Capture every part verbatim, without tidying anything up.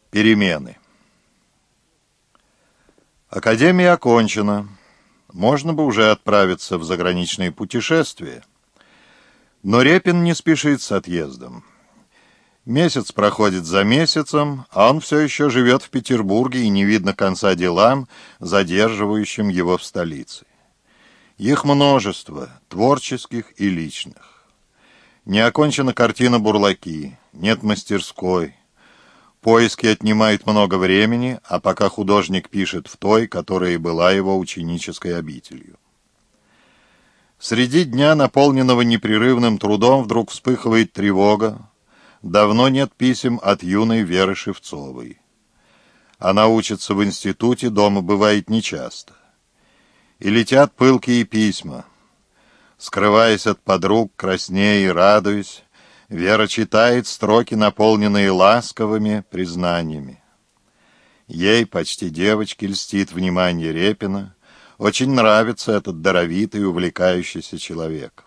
Перемены. Академия окончена. Можно бы уже отправиться в заграничные путешествия. Но Репин не спешит с отъездом. Месяц проходит за месяцем, а он все еще живет в Петербурге, и не видно конца делам, задерживающим его в столице. Их множество, творческих и личных. Не окончена картина «Бурлаки», нет мастерской. Поиски отнимают много времени, а пока художник пишет в той, которая была его ученической обителью. Среди дня, наполненного непрерывным трудом, вдруг вспыхивает тревога. Давно нет писем от юной Веры Шевцовой. Она учится в институте, дома бывает нечасто. И летят пылкие письма. Скрываясь от подруг, краснея и радуясь, Вера читает строки, наполненные ласковыми признаниями. Ей, почти девочке, льстит внимание Репина. Очень нравится этот даровитый, увлекающийся человек.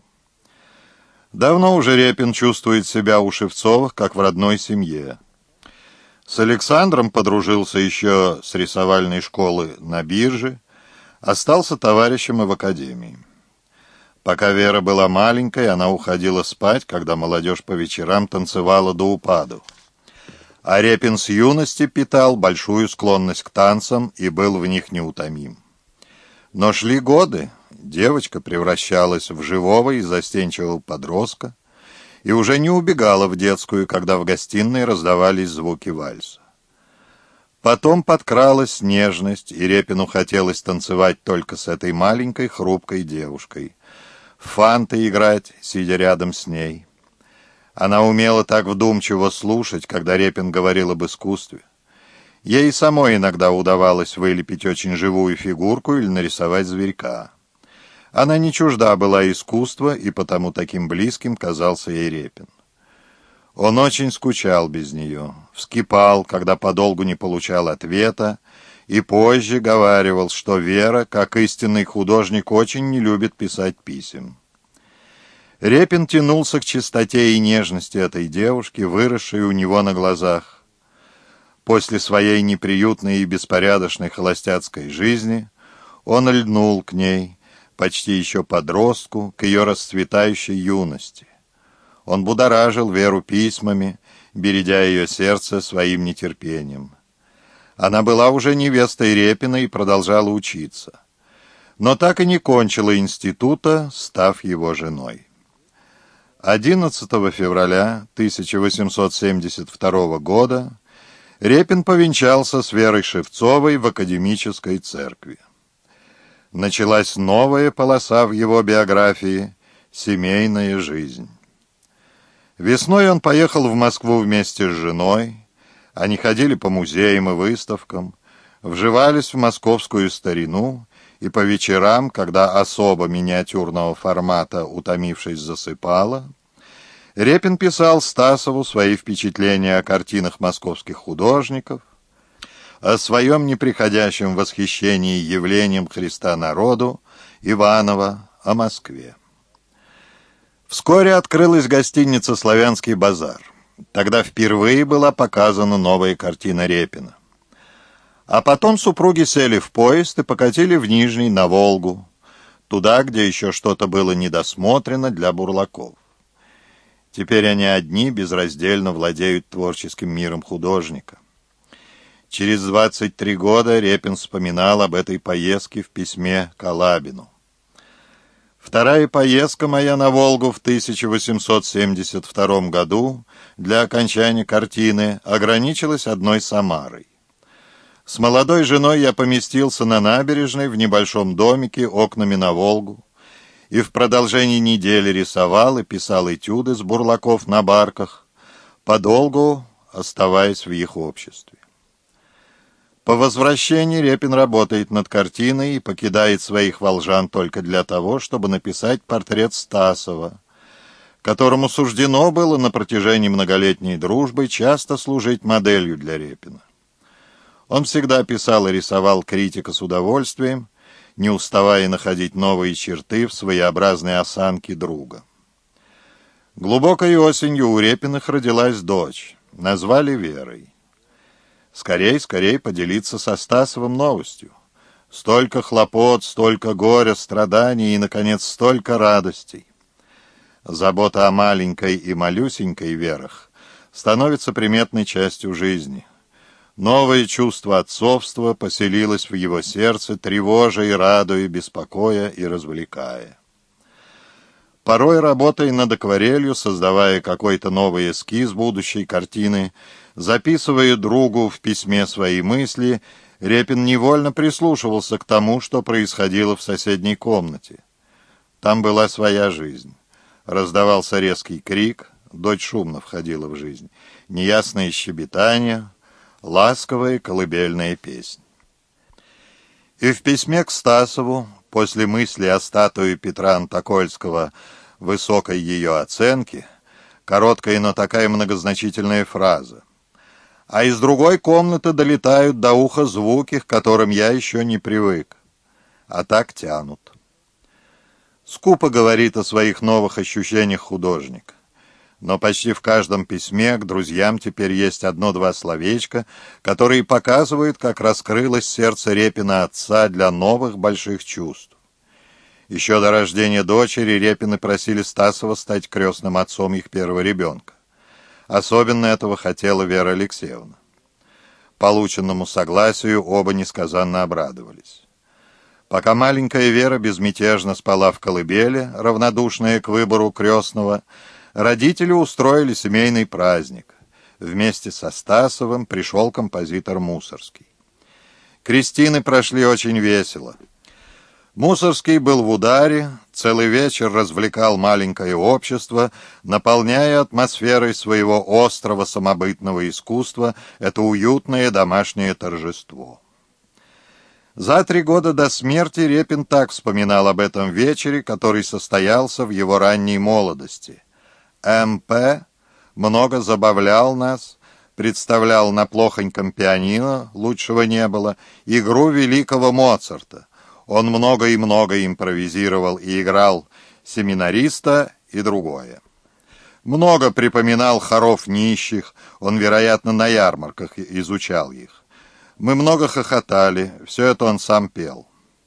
Давно уже Репин чувствует себя у Шевцовых, как в родной семье. С Александром подружился еще с рисовальной школы на бирже, остался товарищем и в академии. Пока Вера была маленькой, она уходила спать, когда молодежь по вечерам танцевала до упаду. А Репин с юности питал большую склонность к танцам и был в них неутомим. Но шли годы, девочка превращалась в живого и застенчивого подростка и уже не убегала в детскую, когда в гостиной раздавались звуки вальса. Потом подкралась нежность, и Репину хотелось танцевать только с этой маленькой хрупкой девушкой, в фанты играть, сидя рядом с ней. Она умела так вдумчиво слушать, когда Репин говорил об искусстве. Ей самой иногда удавалось вылепить очень живую фигурку или нарисовать зверька. Она не чужда была искусства, и потому таким близким казался ей Репин. Он очень скучал без нее, вскипал, когда подолгу не получал ответа, и позже говаривал, что Вера, как истинный художник, очень не любит писать писем. Репин тянулся к чистоте и нежности этой девушки, выросшей у него на глазах. После своей неприютной и беспорядочной холостяцкой жизни он льнул к ней, почти еще подростку, к ее расцветающей юности. Он будоражил Веру письмами, бередя ее сердце своим нетерпением. Она была уже невестой Репина и продолжала учиться, но так и не кончила института, став его женой. одиннадцатого февраля тысяча восемьсот семьдесят второго года Репин повенчался с Верой Шевцовой в академической церкви. Началась новая полоса в его биографии — семейная жизнь. Весной он поехал в Москву вместе с женой. Они ходили по музеям и выставкам, вживались в московскую старину, и по вечерам, когда особо миниатюрного формата, утомившись, засыпала, Репин писал Стасову свои впечатления о картинах московских художников, о своем неприходящем восхищении явлением Христа народу, Иванова, о Москве. Вскоре открылась гостиница «Славянский базар». Тогда впервые была показана новая картина Репина. А потом супруги сели в поезд и покатили в Нижний, на Волгу, туда, где еще что-то было недосмотрено для бурлаков. Теперь они одни безраздельно владеют творческим миром художника. Через двадцать три года Репин вспоминал об этой поездке в письме к Алабину. Вторая поездка моя на Волгу в тысяча восемьсот семьдесят втором году для окончания картины ограничилась одной Самарой. С молодой женой я поместился на набережной в небольшом домике окнами на Волгу и в продолжении недели рисовал и писал этюды с бурлаков на барках, подолгу оставаясь в их обществе. По возвращении Репин работает над картиной и покидает своих волжан только для того, чтобы написать портрет Стасова, которому суждено было на протяжении многолетней дружбы часто служить моделью для Репина. Он всегда писал и рисовал критика с удовольствием, не уставая находить новые черты в своеобразной осанке друга. Глубокой осенью у Репиных родилась дочь, назвали Верой. Скорей, скорей поделиться со Стасовым новостью. Столько хлопот, столько горя, страданий и, наконец, столько радостей. Забота о маленькой и малюсенькой Верах становится приметной частью жизни. Новое чувство отцовства поселилось в его сердце, тревожа и радуя, беспокоя и развлекая. Порой, работая над акварелью, создавая какой-то новый эскиз будущей картины, записывая другу в письме свои мысли, Репин невольно прислушивался к тому, что происходило в соседней комнате. Там была своя жизнь. Раздавался резкий крик, дочь шумно входила в жизнь, неясное щебетание, ласковая колыбельная песня. И в письме к Стасову, после мысли о статуе Петра Антокольского, высокой ее оценки, короткая, но такая многозначительная фраза. А из другой комнаты долетают до уха звуки, к которым я еще не привык, а так тянут. Скупо говорит о своих новых ощущениях художник. Но почти в каждом письме к друзьям теперь есть одно-два словечка, которые показывают, как раскрылось сердце Репина отца для новых больших чувств. Еще до рождения дочери Репины просили Стасова стать крестным отцом их первого ребенка. Особенно этого хотела Вера Алексеевна. Полученному согласию оба несказанно обрадовались. Пока маленькая Вера безмятежно спала в колыбели, равнодушная к выбору крестного, родители устроили семейный праздник. Вместе со Стасовым пришел композитор Мусорский. Крестины прошли очень весело. Мусорский был в ударе, целый вечер развлекал маленькое общество, наполняя атмосферой своего острого самобытного искусства это уютное домашнее торжество. За три года до смерти Репин так вспоминал об этом вечере, который состоялся в его ранней молодости. эм пэ много забавлял нас, представлял на плохоньком пианино, лучшего не было, игру великого Моцарта. Он много и много импровизировал и играл семинариста и другое. Много припоминал хоров нищих, он, вероятно, на ярмарках изучал их. Мы много хохотали, все это он сам пел.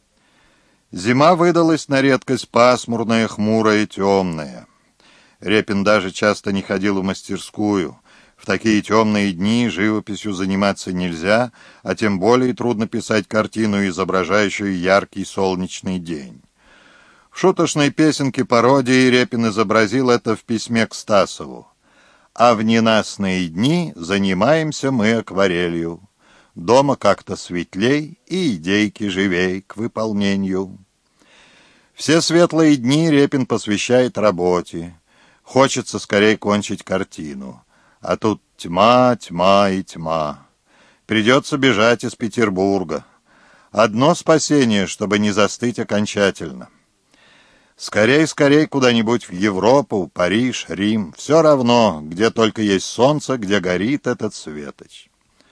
Зима выдалась на редкость пасмурная, хмурая, темная. Репин даже часто не ходил в мастерскую. В такие темные дни живописью заниматься нельзя, а тем более трудно писать картину, изображающую яркий солнечный день. В шуточной песенке пародии Репин изобразил это в письме к Стасову. «А в ненастные дни занимаемся мы акварелью. Дома как-то светлей и идейки живей к выполнению». Все светлые дни Репин посвящает работе. Хочется скорее кончить картину. А тут тьма, тьма и тьма. Придется бежать из Петербурга. Одно спасение, чтобы не застыть окончательно. Скорей, скорей куда-нибудь в Европу, Париж, Рим. Все равно, где только есть солнце, где горит этот светоч.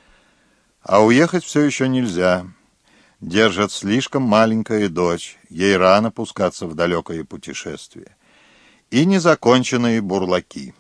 А уехать все еще нельзя. Держат слишком маленькая дочь. Ей рано пускаться в далекое путешествие. И незаконченные бурлаки.